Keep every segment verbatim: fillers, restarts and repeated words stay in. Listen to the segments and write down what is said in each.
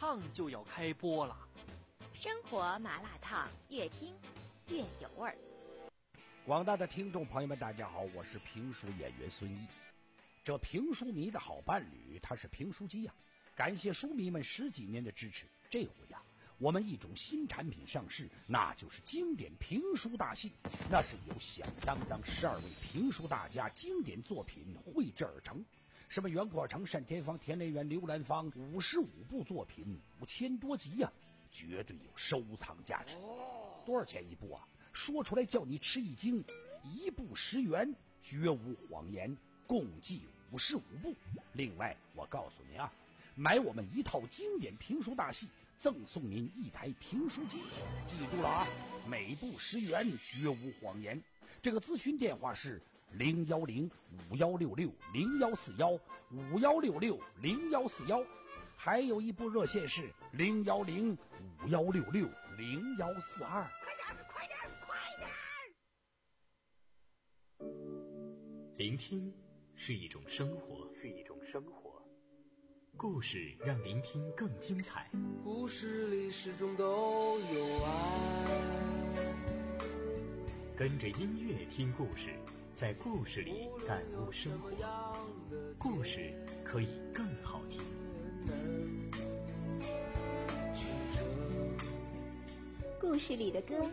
烫就要开播了。 生活麻辣烫，越听越有味儿。 广大的听众朋友们，大家好，我是评书演员孙毅。这评书迷的好伴侣，他是评书机呀、啊。感谢书迷们十几年的支持，这回呀、啊，我们一种新产品上市，那就是经典评书大戏。那是由响当当十二位评书大家经典作品绘制而成。什么袁阔成、单田芳、田连元、刘兰芳，五十五部作品，五千多集呀、啊，绝对有收藏价值。多少钱一部啊？说出来叫你吃一惊，一部十元，绝无谎言，共计五十五部。另外，我告诉你啊，买我们一套经典评书大戏，赠送您一台评书机。记住了啊，每部十元，绝无谎言。这个咨询电话是零幺零五幺六六零幺四幺五幺六六零幺四幺，还有一部热线是零幺零五幺六六零幺四二。 快点，快点，快点！ 聆听是一种生活，是一种生活。故事让聆听更精彩。 故事里始终都有爱。 跟着音乐听故事，在故事里感悟生活。故事可以更好听。 故事里的歌。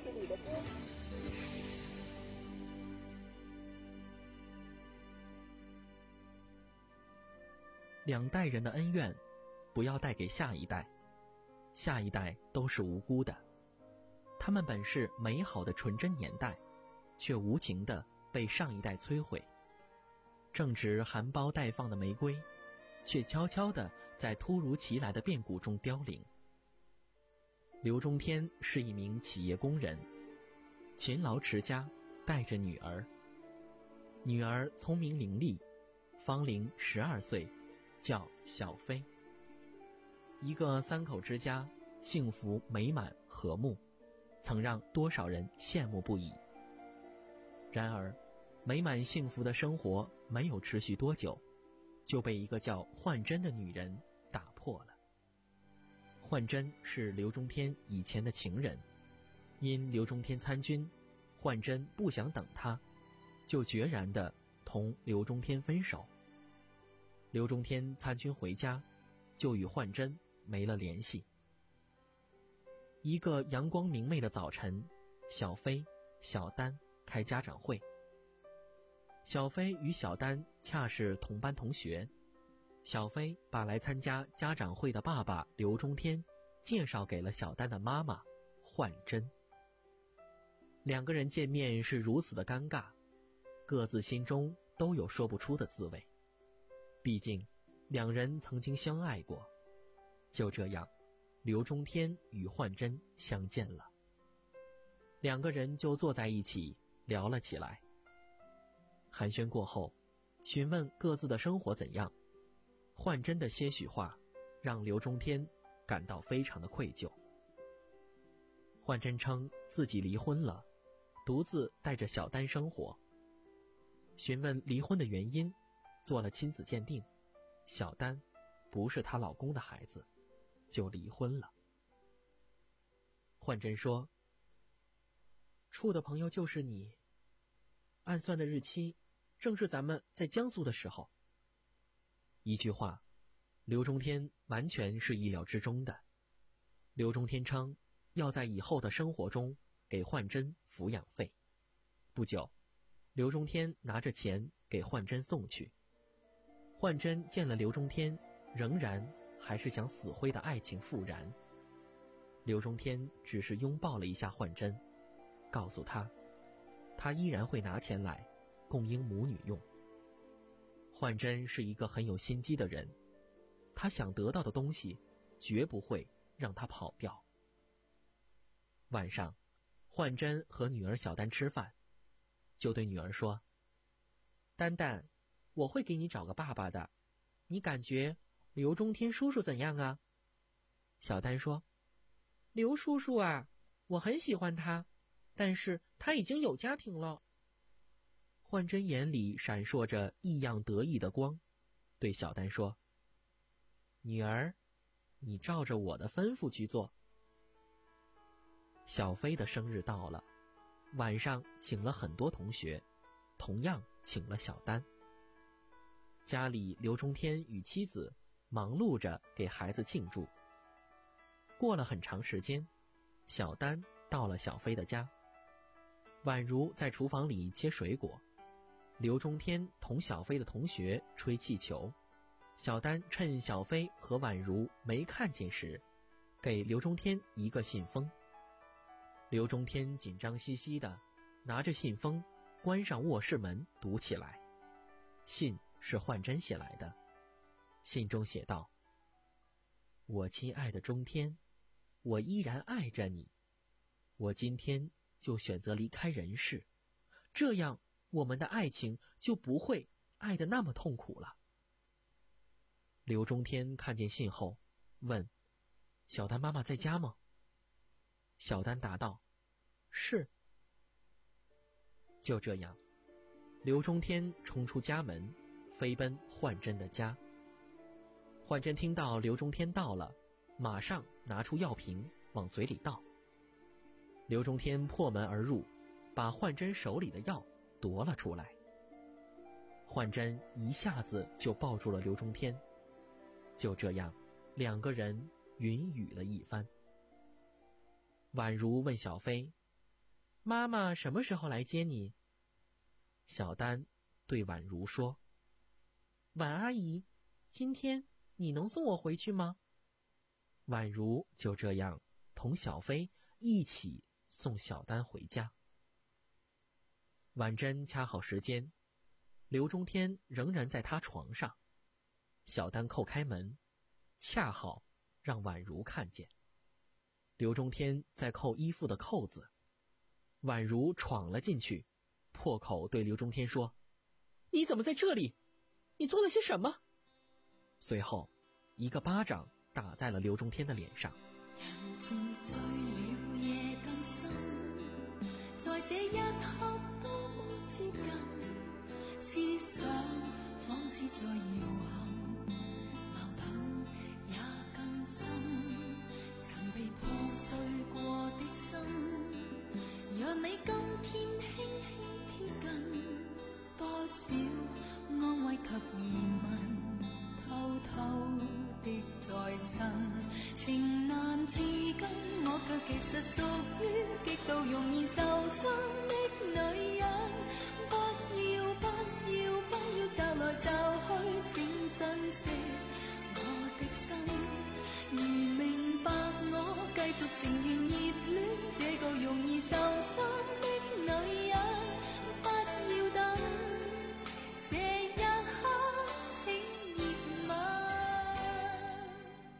两代人的恩怨，不要带给下一代，下一代都是无辜的。他们本是美好的纯真年代，却无情地被上一代摧毁。正值含苞待放的玫瑰，却悄悄地在突如其来的变故中凋零。刘中天是一名企业工人，勤劳持家，带着女儿。女儿聪明伶俐，芳龄十二岁，叫小飞。一个三口之家，幸福美满和睦，曾让多少人羡慕不已。然而美满幸福的生活没有持续多久，就被一个叫焕珍的女人打破了。焕珍是刘中天以前的情人，因刘中天参军，焕珍不想等他，就决然地同刘中天分手。刘中天参军回家，就与焕珍没了联系。一个阳光明媚的早晨，小飞、小丹开家长会。小飞与小丹恰是同班同学，小飞把来参加家长会的爸爸刘中天介绍给了小丹的妈妈焕珍。两个人见面是如此的尴尬，各自心中都有说不出的滋味。毕竟两人曾经相爱过。就这样，刘中天与焕珍相见了。两个人就坐在一起聊了起来。寒暄过后，询问各自的生活怎样。焕珍的些许话让刘中天感到非常的愧疚。焕珍称自己离婚了，独自带着小丹生活。询问离婚的原因，做了亲子鉴定，小丹不是她老公的孩子，就离婚了。焕珍说，处的朋友就是你，按算的日期正是咱们在江苏的时候。一句话，刘中天完全是意料之中的。刘中天称要在以后的生活中给焕珍抚养费。不久，刘中天拿着钱给焕珍送去。焕珍见了刘中天，仍然还是想死灰的爱情复燃。刘中天只是拥抱了一下焕珍，告诉她，他依然会拿钱来供应母女用。焕珍是一个很有心机的人，他想得到的东西绝不会让他跑掉。晚上，焕珍和女儿小丹吃饭，就对女儿说，丹丹，我会给你找个爸爸的，你感觉刘中天叔叔怎样啊？小丹说，刘叔叔啊，我很喜欢他，但是他已经有家庭了。焕珍眼里闪烁着异样得意的光，对小丹说，女儿， 你照着我的吩咐去做。小飞的生日到了，晚上请了很多同学，同样请了小丹。家里刘中天与妻子忙碌着给孩子庆祝。过了很长时间，小丹到了小飞的家。宛如在厨房里切水果，刘中天同小飞的同学吹气球。小丹趁小飞和宛如没看见时，给刘中天一个信封。刘中天紧张兮兮地拿着信封，关上卧室门读起来。信是焕珍写来的，信中写道：我亲爱的中天，我依然爱着你，我今天就选择离开人世，这样我们的爱情就不会爱得那么痛苦了。刘中天看见信后问：小丹妈妈在家吗？小丹答道：是。就这样，刘中天冲出家门，飞奔焕珍的家。焕珍听到刘中天到了，马上拿出药瓶往嘴里倒。刘中天破门而入，把焕珍手里的药夺了出来。焕珍一下子就抱住了刘中天，就这样，两个人云雨了一番。宛如问小飞：妈妈什么时候来接你？小丹对宛如说：婉阿姨，今天你能送我回去吗？宛如就这样同小飞一起送小丹回家。婉珍掐好时间，刘中天仍然在他床上。小丹叩开门，恰好让宛如看见。刘中天在扣衣服的扣子，宛如闯了进去，破口对刘中天说：你怎么在这里？你做了些什么？随后一个巴掌打在了刘中天的脸上。 人渐醉了，夜更深，在这一刻多么接近，思想仿似在摇撼，矛盾也更深，曾被破碎过的心，让你今天轻轻贴近，多少安慰及疑问偷偷的在身，情難自禁，我卻其實屬於極度容易受傷的女人。不要不要不要驟來驟去，請珍惜我的心。如明白我繼續情願熱戀這個容易受傷的女人，不要等這一刻請熱吻。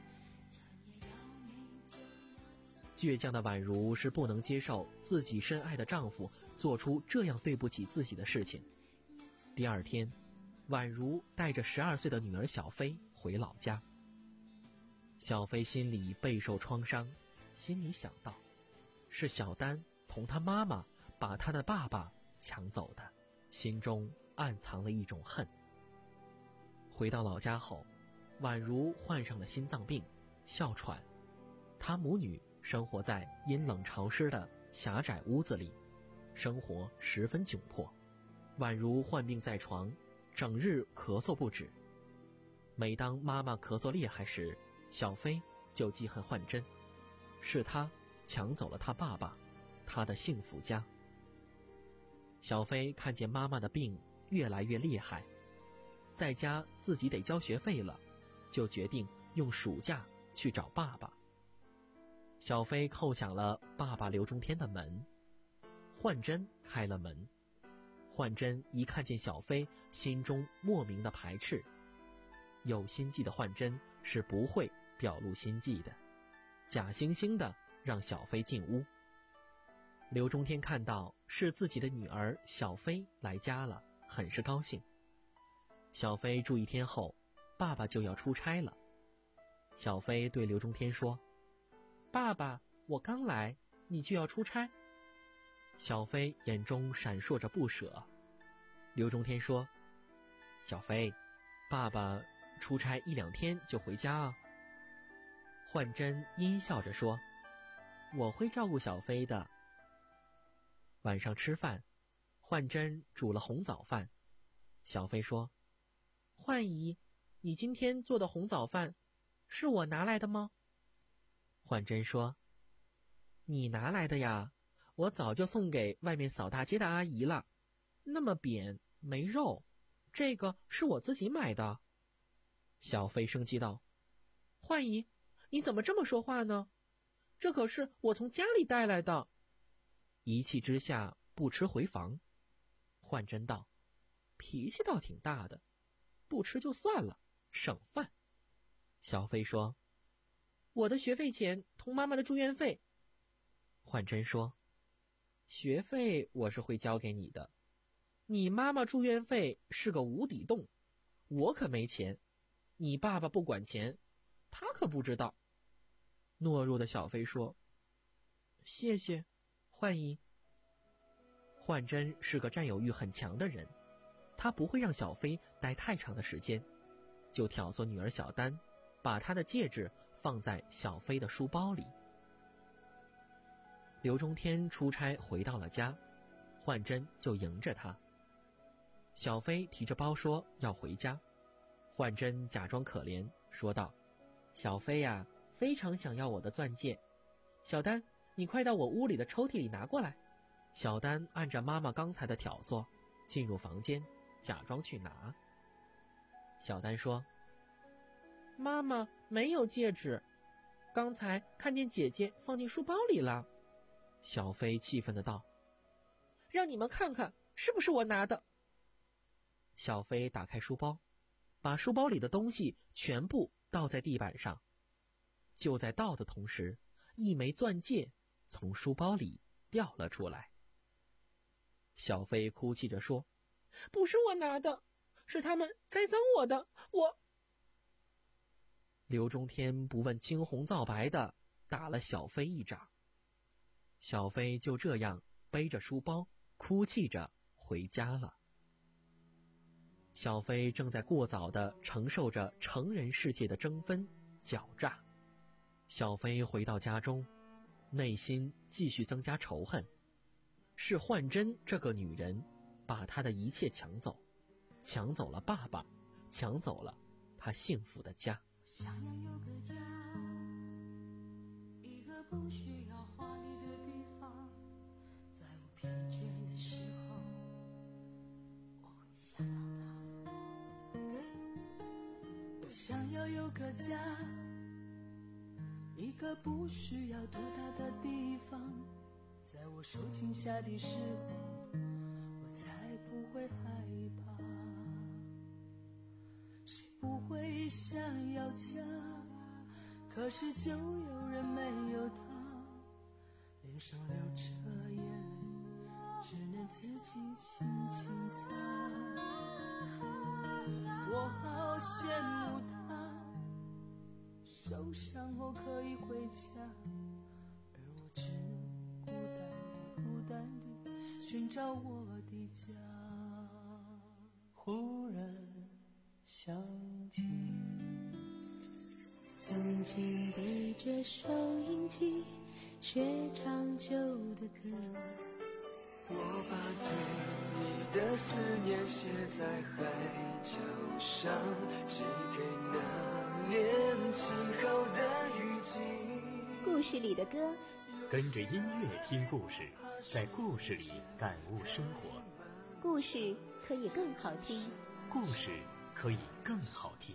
倔強的宛如是不能接受自己深愛的丈夫做出這樣對不起自己的事情。第二天，宛如帶着十二歲的女兒小飛回老家。小飛心裡備受創傷，心裡想到，是小丹同她媽媽把她的爸爸搶走的，心中暗藏了一種恨。回到老家後，宛如患上了心臟病，哮喘。她母女生活在陰冷潮濕的狹窄屋子裡，生活十分窘迫。宛如患病在床，整日咳嗽不止。每當媽媽咳嗽厲害時，小飛就記恨焕珍，是她搶走了她爸爸，她的幸福家。小飛看見媽媽的病越來越厲害，在家自己得交學費了，就決定用暑假去找爸爸。小飛叩響了爸爸劉中天的門，焕珍開了門。焕珍一看見小飛，心中莫名的排斥。有心計的焕珍是不會表露心計的，假惺惺的讓小飛進屋。劉中天看到是自己的女兒小飛來家了，很是高興。小飛住一天後，爸爸就要出差了。小飛對劉中天說：爸爸，我剛來，你就要出差？小飛眼中閃爍着不捨。劉中天說：小飛，爸爸出差一兩天就回家啊。 焕珍阴笑着说：“我会照顾小飞的。”晚上吃饭，焕珍煮了红枣饭。小飞说：“焕姨，你今天做的红枣饭是我拿来的吗？”焕珍说：“你拿来的呀，我早就送给外面扫大街的阿姨了，那么扁没肉，这个是我自己买的。”小飞生气道：“焕姨，你怎么这么说话呢？这可是我从家里带来的。”一气之下不吃回房。焕珍道：“脾气倒挺大的，不吃就算了，省饭。”小飞说：“我的学费钱同妈妈的住院费。”焕珍说：“学费我是会交给你的，你妈妈住院费是个无底洞，我可没钱，你爸爸不管钱，他可不知道。”懦弱的小飞说：“谢谢，焕姨。”焕珍是个占有欲很强的人，她不会让小飞待太长的时间，就挑唆女儿小丹把她的戒指放在小飞的书包里。刘中天出差回到了家，焕珍就迎着他。小飞提着包说要回家，焕珍假装可怜说道：“小飞呀，非常想要我的钻戒，小丹，你快到我屋里的抽屉里拿过来。”小丹按着妈妈刚才的挑唆，进入房间，假装去拿。小丹说：“妈妈没有戒指，刚才看见姐姐放进书包里了。”小飞气愤的道：“让你们看看是不是我拿的。”小飞打开书包，把书包里的东西全部倒在地板上。就在倒的同时，一枚钻戒从书包里掉了出来。小飞哭泣着说：“不是我拿的，是他们栽赃我的，我……”刘中天不问青红皂白的打了小飞一掌。小飞就这样背着书包，哭泣着回家了。小飞正在过早地承受着成人世界的争分狡诈。小飞回到家中，内心继续增加仇恨。是焕珍这个女人把她的一切抢走，抢走了爸爸，抢走了她幸福的家。 想要有个家，一个不需要华丽的地方，在我疲倦的时候，我会想到他。我想要有个家，一个不需要多大的地方，在我受惊吓的时候，我才不会害怕。谁不会想要家？可是就有人没有他，脸上流着眼泪，只能自己轻轻擦。我好羡慕他，受伤后可以回家，而我只能孤单地孤单地寻找我的家。忽然想起曾经背着收音机学唱旧的歌， 我把对你的思念写在海角上，寄给那年轻后的雨季。 故事里的歌， 跟着音乐听故事，在故事里感悟生活。 故事可以更好听， 故事可以更好听。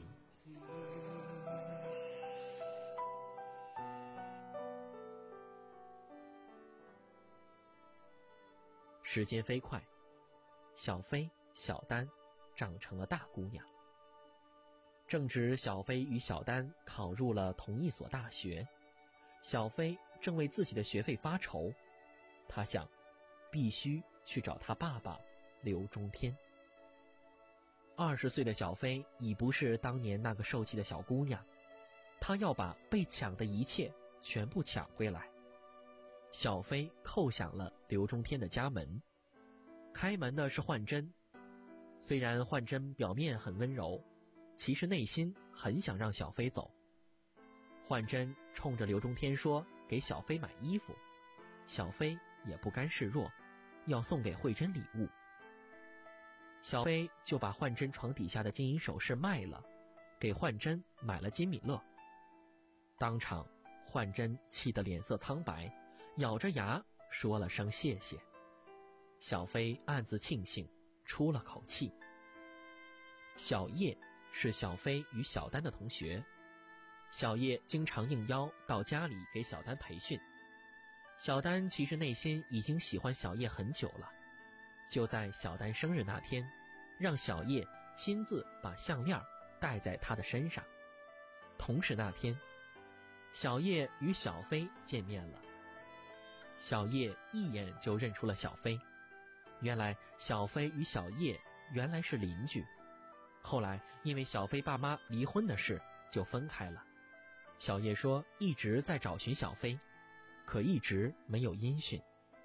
时间飞快，小飞、小丹长成了大姑娘。正值小飞与小丹考入了同一所大学，小飞正为自己的学费发愁，他想，必须去找他爸爸刘中天。二十岁的小飞已不是当年那个受气的小姑娘，她要把被抢的一切全部抢回来。小飞叩响了刘中天的家门，开门的是焕珍。虽然焕珍表面很温柔，其实内心很想让小飞走。焕珍冲着刘中天说给小飞买衣服，小飞也不甘示弱，要送给慧珍礼物。小飞就把焕珍床底下的金银首饰卖了，给焕珍买了金米乐。当场焕珍气得脸色苍白，咬着牙说了声谢谢。小飞暗自庆幸，出了口气。小叶是小飞与小丹的同学，小叶经常应邀到家里给小丹培训。小丹其实内心已经喜欢小叶很久了，就在小丹生日那天，让小叶亲自把项链戴在她的身上。同时那天，小叶与小飞见面了。小叶一眼就认出了小飞，原来小飞与小叶原来是邻居，后来因为小飞爸妈离婚的事就分开了。小叶说一直在找寻小飞，可一直没有音讯。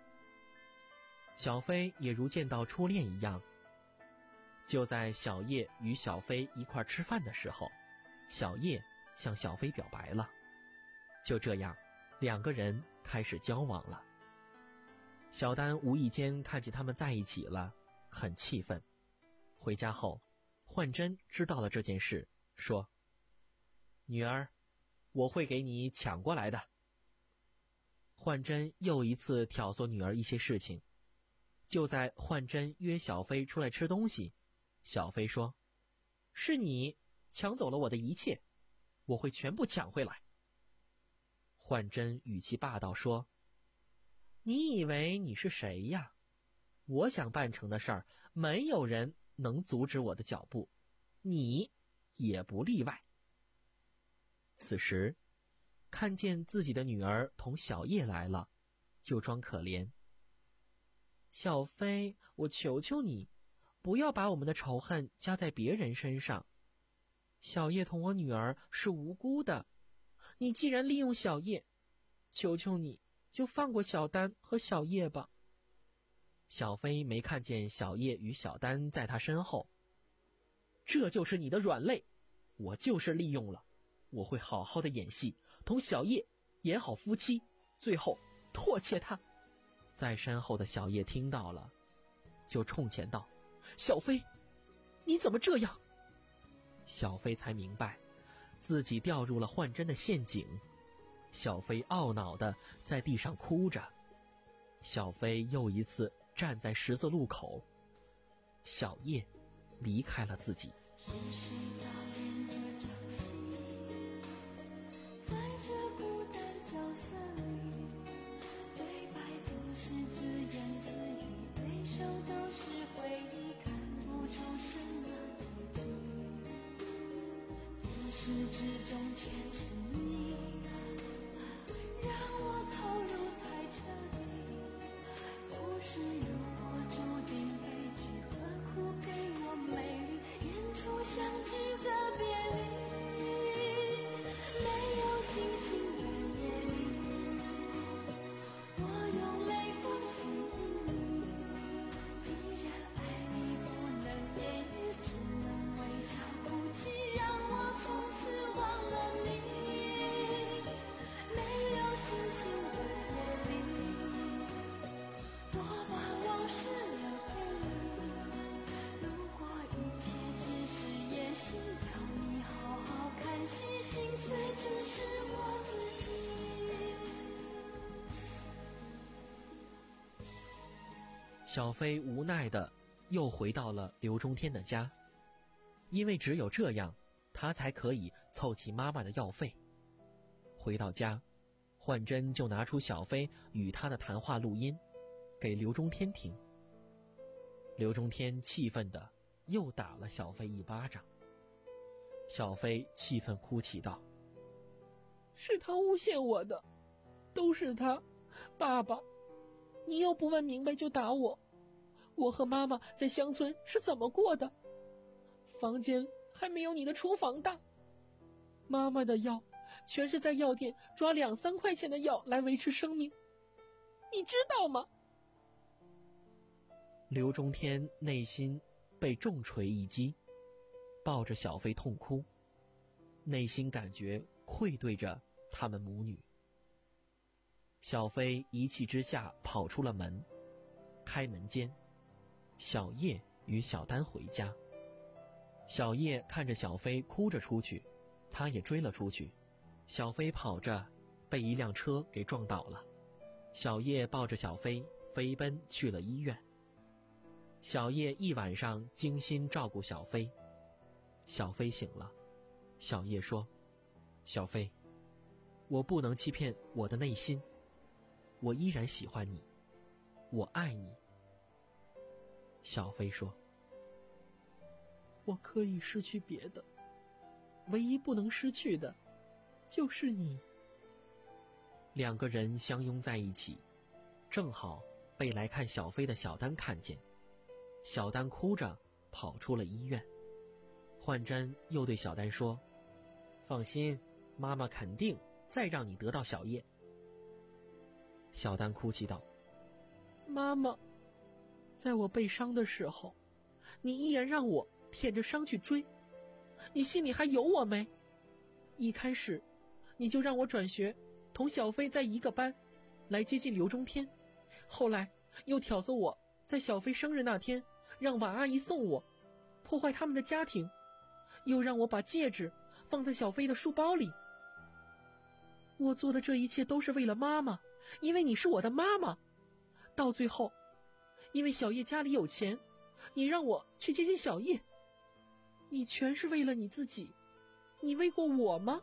小飞也如见到初恋一样，就在小叶与小飞一块吃饭的时候，小叶向小飞表白了。就这样，两个人开始交往了。小丹无意间看见他们在一起了，很气愤。回家后，焕珍知道了这件事，说：“女儿，我会给你抢过来的。”焕珍又一次挑唆女儿一些事情。就在焕珍约小飞出来吃东西，小飞说：“是你抢走了我的一切，我会全部抢回来。”焕珍语气霸道说：“你以为你是谁呀？我想办成的事儿，没有人能阻止我的脚步，你也不例外。”此时，看见自己的女儿同小叶来了，就装可怜：“小飞，我求求你，不要把我们的仇恨加在别人身上。小叶同我女儿是无辜的，你既然利用小叶，求求你就放过小丹和小叶吧。”小飞没看见小叶与小丹在他身后。这就是你的软肋，我就是利用了，我会好好的演戏，同小叶演好夫妻，最后唾弃他。在身后的小叶听到了，就冲前道：“小飞，你怎么这样？”小飞才明白自己掉入了焕珍的陷阱。小飞懊恼地在地上哭着。小飞又一次站在十字路口，小叶离开了自己。 是谁导演这场戏？在这孤单角色里，对白总是自言自语，对手都是回忆，看不出什么结局。自始至终全是你，让我投入太彻底。故事如果注定悲剧，何苦给我美丽？演出相聚和别离，没有星星的夜里，我用泪光吸引你。既然爱你不能言语，只能微笑哭泣，让我从此忘了你。没有星星的夜里，我把往事留给你。如果一切只是演戏，要你好好看戏，心碎只是我自己。 小飞无奈的又回到了刘中天的家，因为只有这样，他才可以凑齐妈妈的药费。回到家，焕珍就拿出小飞与他的谈话录音，给刘中天听。刘中天气愤的又打了小飞一巴掌。小飞气愤哭泣道：“是他诬陷我的，都是他，爸爸，你又不问明白就打我。我和妈妈在乡村是怎么过的？房间还没有你的厨房大。妈妈的药全是在药店抓两三块钱的药来维持生命，你知道吗？”刘中天内心被重锤一击，抱着小飞痛哭，内心感觉愧对着他们母女。小飞一气之下跑出了门，开门间，小叶与小丹回家。小叶看着小飞哭着出去，他也追了出去。小飞跑着被一辆车给撞倒了，小叶抱着小飞飞奔去了医院。小叶一晚上精心照顾小飞。小飞醒了，小叶说：小飞，我不能欺骗我的内心，我依然喜欢你，我爱你。小飞说：我可以失去别的，唯一不能失去的就是你。两个人相拥在一起，正好被来看小飞的小丹看见。小丹哭着跑出了医院。焕珍又对小丹说：放心，妈妈肯定再让你得到小叶。小丹哭泣道：妈妈，在我被伤的时候，你依然让我舔着伤去追，你心里还有我没？一开始你就让我转学同小飞在一个班，来接近刘中天，后来又挑唆我在小飞生日那天让婉阿姨送我，破坏他们的家庭，又让我把戒指放在小飞的书包里。我做的这一切都是为了妈妈，因为你是我的妈妈。到最后，因为小叶家里有钱，你让我去接近小叶，你全是为了你自己，你为过我吗？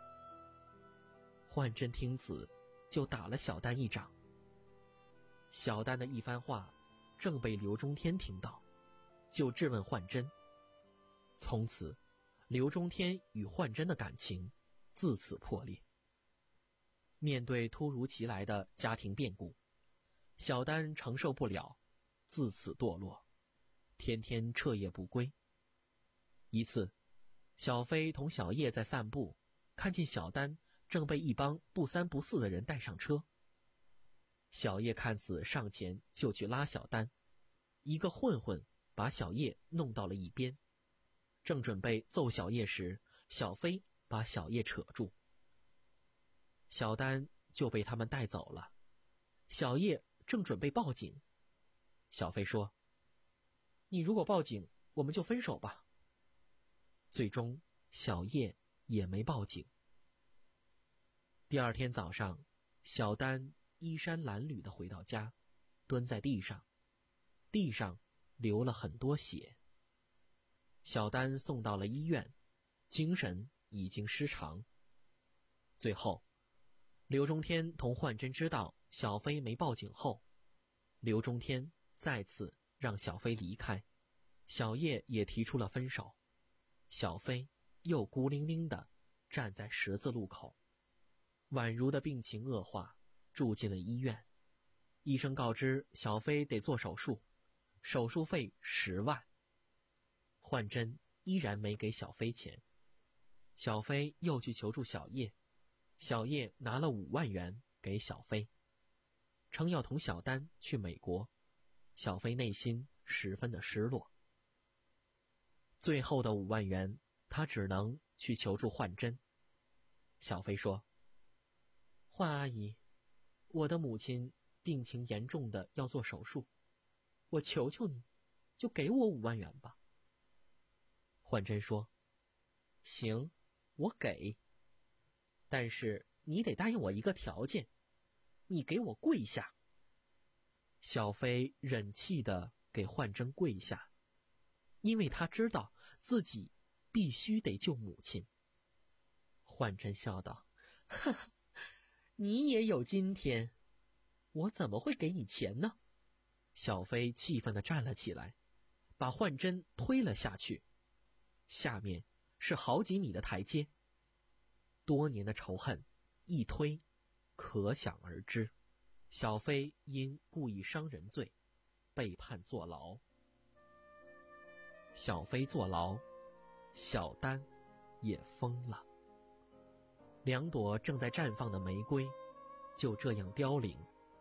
焕珍听此，就打了小丹一掌。小丹的一番话正被刘中天听到，就质问焕珍。从此，刘中天与焕珍的感情自此破裂。面对突如其来的家庭变故，小丹承受不了，自此堕落，天天彻夜不归。一次，小飞同小叶在散步，看见小丹正被一帮不三不四的人带上车。小叶看此，上前就去拉小丹，一个混混把小叶弄到了一边，正准备揍小叶时，小飞把小叶扯住，小丹就被他们带走了。小叶正准备报警，小飞说：你如果报警，我们就分手吧。最终小叶也没报警。第二天早上，小丹衣衫褴褛地回到家，蹲在地上，地上流了很多血。小丹送到了医院，精神已经失常。最后，刘中天同焕珍知道小飞没报警后，刘中天再次让小飞离开，小叶也提出了分手。小飞又孤零零地站在十字路口，宛如的病情恶化，住进了医院。医生告知小飞得做手术，手术费十万。焕珍依然没给小飞钱，小飞又去求助小叶，小叶拿了五万元给小飞，称要同小丹去美国。小飞内心十分的失落。最后的五万元，他只能去求助焕珍。小飞说：焕阿姨，我的母亲病情严重的要做手术，我求求你，就给我五万元吧。焕珍说：行，我给，但是你得答应我一个条件，你给我跪下。小飞忍气地给焕珍跪下，因为他知道自己必须得救母亲。焕珍笑道：哈哈，你也有今天，我怎么会给你钱呢？小飞气愤地站了起来，把焕珍推了下去，下面是好几米的台阶。多年的仇恨一推可想而知。小飞因故意伤人罪被判坐牢。小飞坐牢，小丹也疯了。两朵正在绽放的玫瑰就这样凋零。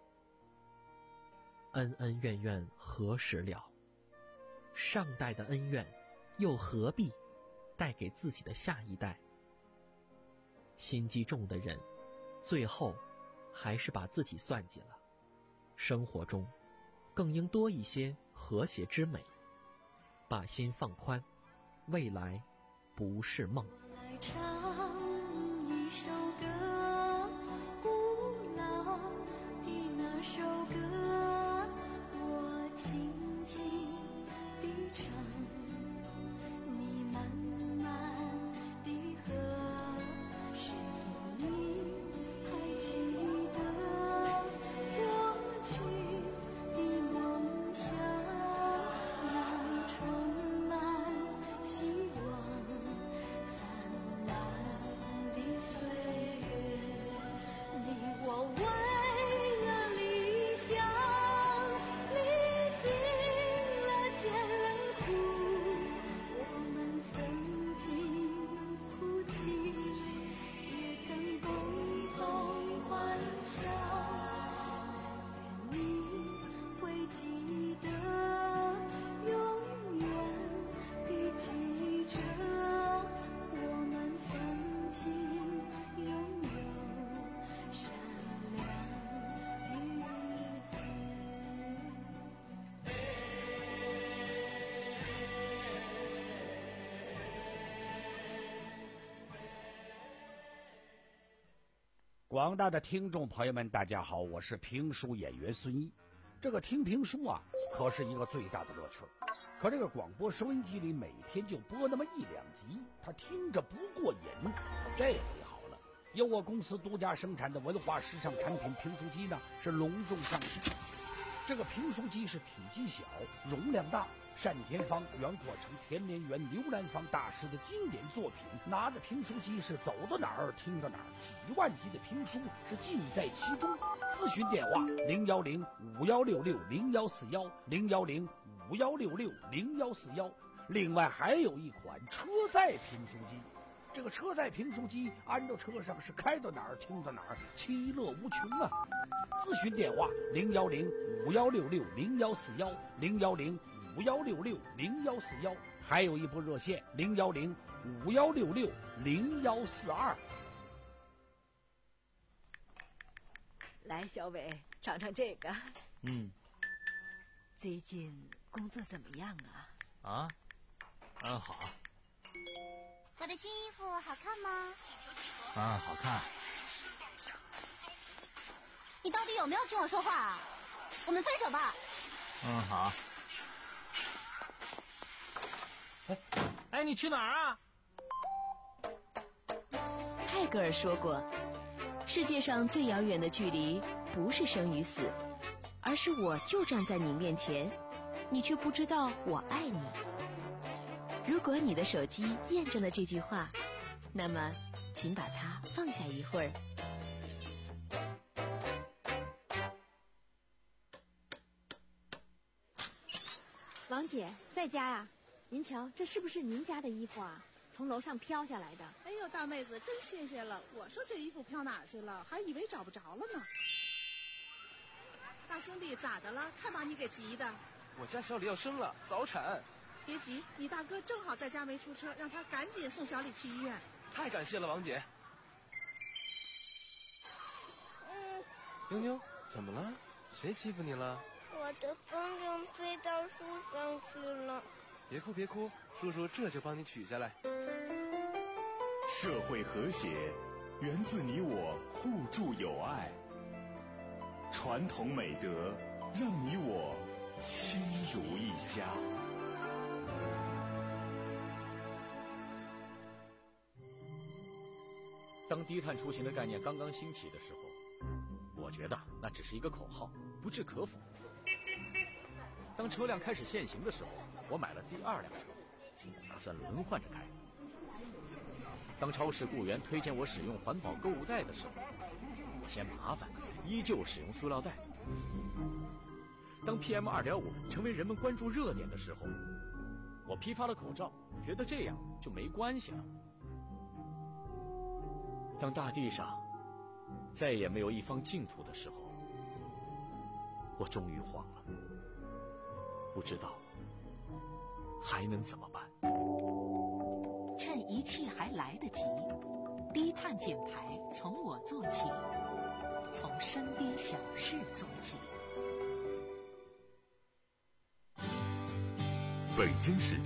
恩恩怨怨何时了？上代的恩怨又何必带给自己的下一代？ 心机重的人，最后还是把自己算计了。生活中，更应多一些和谐之美，把心放宽，未来不是梦。 来唱一首歌，古老的那首歌，我轻轻地唱，你慢慢地和，是否你还记得过去的梦想，那充满希望灿烂的岁月，你我为了理想历尽了艰苦，我们曾经哭泣，也曾共同欢笑，愿你会记得，永远地记着我们曾经拥有善良的日子。 广大的听众朋友们，大家好，我是评书演员孙一。这个听评书啊，可是一个最大的乐趣儿。可这个广播收音机里每天就播那么一两集，他听着不过瘾。这回好了，由我公司独家生产的文化时尚产品评书机呢，是隆重上市。这个评书机是体积小，容量大，单田芳、袁阔成、田连元、刘兰芳大师的经典作品，拿着评书机是走到哪儿听到哪儿，几万集的评书是尽在其中。咨询电话零幺零五幺六六零幺四幺零幺零五幺六六零幺四幺。另外还有一款车载评书机，这个车载评书机安到车上是开到哪儿听到哪儿，其乐无穷啊！咨询电话零幺零五幺六六零幺四幺零幺零五幺六六零幺四幺，还有一部热线零幺零五幺六六零幺四二。 来，小伟，尝尝这个。 嗯， 最近工作怎么样啊？ 啊，嗯，好。 我的新衣服好看吗？ 啊，好看。 你到底有没有听我说话啊？我们分手吧。 嗯，好。哎，哎，你去哪儿啊？ 泰戈尔说过，世界上最遥远的距离不是生与死，而是我就站在你面前，你却不知道我爱你。如果你的手机验证了这句话，那么请把它放下一会儿。 王姐在家呀？您瞧，这是不是您家的衣服啊？从楼上飘下来的。 哎呦，大妹子，真谢谢了！我说这衣服飘哪去了，还以为找不着了呢。大兄弟，咋的了？看把你给急的。 我家小李要生了，早产。 别急，你大哥正好在家没出车，让他赶紧送小李去医院。 太感谢了，王姐。 嗯， 妞妞，怎么了？谁欺负你了？ 我的风筝飞到树上去了。 别哭别哭，叔叔这就帮你取下来。 社会和谐源自你我互助友爱，传统美德让你我亲如一家。 当低碳出行的概念刚刚兴起的时候，我觉得那只是一个口号，不置可否。当车辆开始限行的时候，我买了第二辆车，打算轮换着开。当超市雇员推荐我使用环保购物袋的时候，我嫌麻烦，依旧使用塑料袋。当 P M 二点五 成为人们关注热点的时候，我批发了口罩，觉得这样就没关系了。当大地上再也没有一方净土的时候，我终于慌了，不知道还能怎么办。 趁一切还来得及， 低碳减排从我做起，从身边小事做起。 北京时间